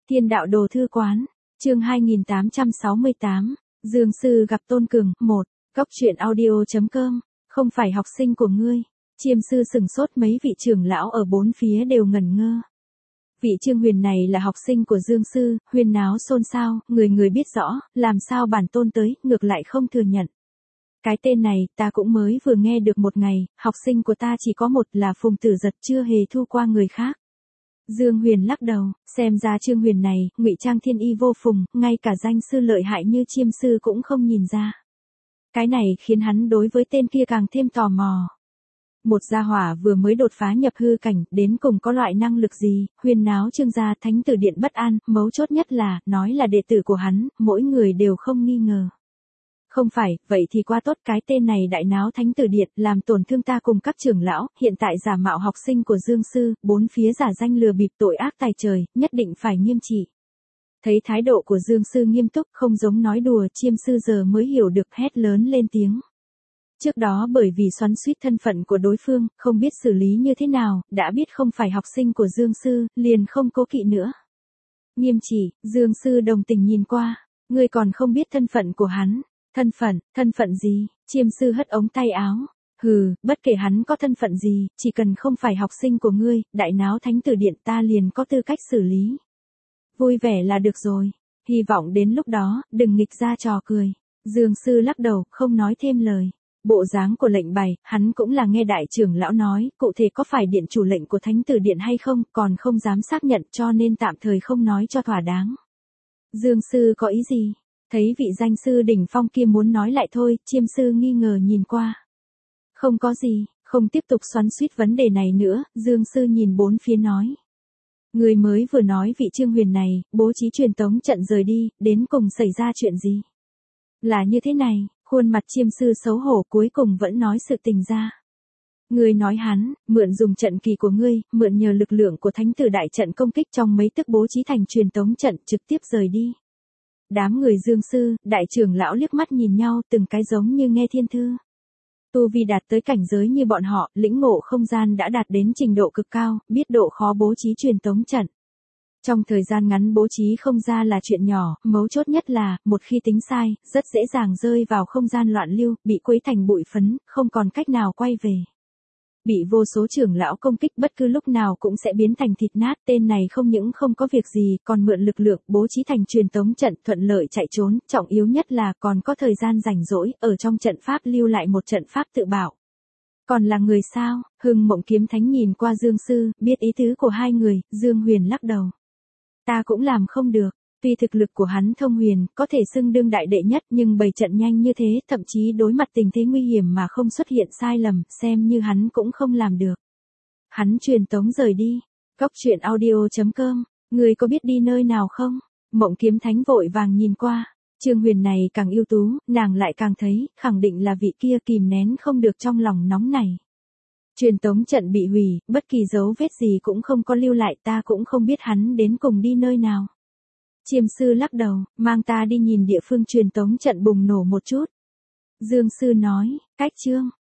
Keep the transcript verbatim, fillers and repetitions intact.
Thiên đạo đồ thư quán, chương hai nghìn tám trăm sáu mươi tám, Dương Sư gặp Tôn Cường, một, Cóc truyện audio chấm com, không phải học sinh của ngươi. Chiêm sư sừng sốt, mấy vị trưởng lão ở bốn phía đều ngẩn ngơ. Vị Trương Huyền này là học sinh của Dương Sư, huyên náo xôn xao, người người biết rõ, làm sao bản tôn tới, ngược lại không thừa nhận. Cái tên này, ta cũng mới vừa nghe được một ngày, học sinh của ta chỉ có một là Phùng Tử Giật, chưa hề thu qua người khác. Dương Huyền lắc đầu, xem ra Trương Huyền này, ngụy trang thiên y vô phùng, ngay cả danh sư lợi hại như Chiêm sư cũng không nhìn ra. Cái này khiến hắn đối với tên kia càng thêm tò mò. Một gia hỏa vừa mới đột phá nhập hư cảnh, đến cùng có loại năng lực gì, huyên náo Trương gia thánh tử điện bất an, mấu chốt nhất là, nói là đệ tử của hắn, mỗi người đều không nghi ngờ. Không phải, vậy thì quá tốt, cái tên này đại náo thánh tử điện, làm tổn thương ta cùng các trưởng lão, hiện tại giả mạo học sinh của Dương Sư, bốn phía giả danh lừa bịp, tội ác tài trời, nhất định phải nghiêm trị. Thấy thái độ của Dương Sư nghiêm túc, không giống nói đùa, Chiêm sư giờ mới hiểu được, hét lớn lên tiếng. Trước đó bởi vì xoắn xuýt thân phận của đối phương, không biết xử lý như thế nào, đã biết không phải học sinh của Dương Sư, liền không cố kỵ nữa. Nghiêm trị, Dương Sư đồng tình nhìn qua, ngươi còn không biết thân phận của hắn. Thân phận, thân phận gì? Chiêm sư hất ống tay áo. Hừ, bất kể hắn có thân phận gì, chỉ cần không phải học sinh của ngươi, đại náo thánh tử điện ta liền có tư cách xử lý. Vui vẻ là được rồi. Hy vọng đến lúc đó, đừng nghịch ra trò cười. Dương sư lắc đầu, không nói thêm lời. Bộ dáng của lệnh bày, hắn cũng là nghe đại trưởng lão nói, cụ thể có phải điện chủ lệnh của thánh tử điện hay không, còn không dám xác nhận, cho nên tạm thời không nói cho thỏa đáng. Dương sư có ý gì? Thấy vị danh sư đỉnh phong kia muốn nói lại thôi, Chiêm sư nghi ngờ nhìn qua. Không có gì, không tiếp tục xoắn xuýt vấn đề này nữa, Dương sư nhìn bốn phía nói. Người mới vừa nói vị Trương Huyền này, bố trí truyền tống trận rời đi, đến cùng xảy ra chuyện gì? Là như thế này, khuôn mặt Chiêm sư xấu hổ cuối cùng vẫn nói sự tình ra. Ngươi nói hắn, mượn dùng trận kỳ của ngươi, mượn nhờ lực lượng của thánh tử đại trận công kích trong mấy tức bố trí thành truyền tống trận trực tiếp rời đi. Đám người Dương Sư, đại trưởng lão liếc mắt nhìn nhau, từng cái giống như nghe thiên thư. Tu vi đạt tới cảnh giới như bọn họ, lĩnh ngộ không gian đã đạt đến trình độ cực cao, biết độ khó bố trí truyền tống trận. Trong thời gian ngắn bố trí không ra là chuyện nhỏ, mấu chốt nhất là, một khi tính sai, rất dễ dàng rơi vào không gian loạn lưu, bị quấy thành bụi phấn, không còn cách nào quay về. Bị vô số trưởng lão công kích bất cứ lúc nào cũng sẽ biến thành thịt nát, tên này không những không có việc gì, còn mượn lực lượng bố trí thành truyền tống trận thuận lợi chạy trốn, trọng yếu nhất là còn có thời gian rảnh rỗi, ở trong trận pháp lưu lại một trận pháp tự bảo. Còn là người sao? Hưng Mộng Kiếm Thánh nhìn qua Dương Sư, biết ý tứ của hai người, Dương Huyền lắc đầu. Ta cũng làm không được. Tuy thực lực của hắn thông huyền, có thể xưng đương đại đệ nhất, nhưng bày trận nhanh như thế, thậm chí đối mặt tình thế nguy hiểm mà không xuất hiện sai lầm, xem như hắn cũng không làm được. Hắn truyền tống rời đi. Cóc truyện audio chấm com, người có biết đi nơi nào không? Mộng Kiếm Thánh vội vàng nhìn qua. Trương Huyền này càng ưu tú, nàng lại càng thấy, khẳng định là vị kia kìm nén không được trong lòng nóng này. Truyền tống trận bị hủy, bất kỳ dấu vết gì cũng không có lưu lại, ta cũng không biết hắn đến cùng đi nơi nào. Chiêm sư lắc đầu, mang ta đi nhìn địa phương truyền tống trận bùng nổ một chút. Dương sư nói, cách chương,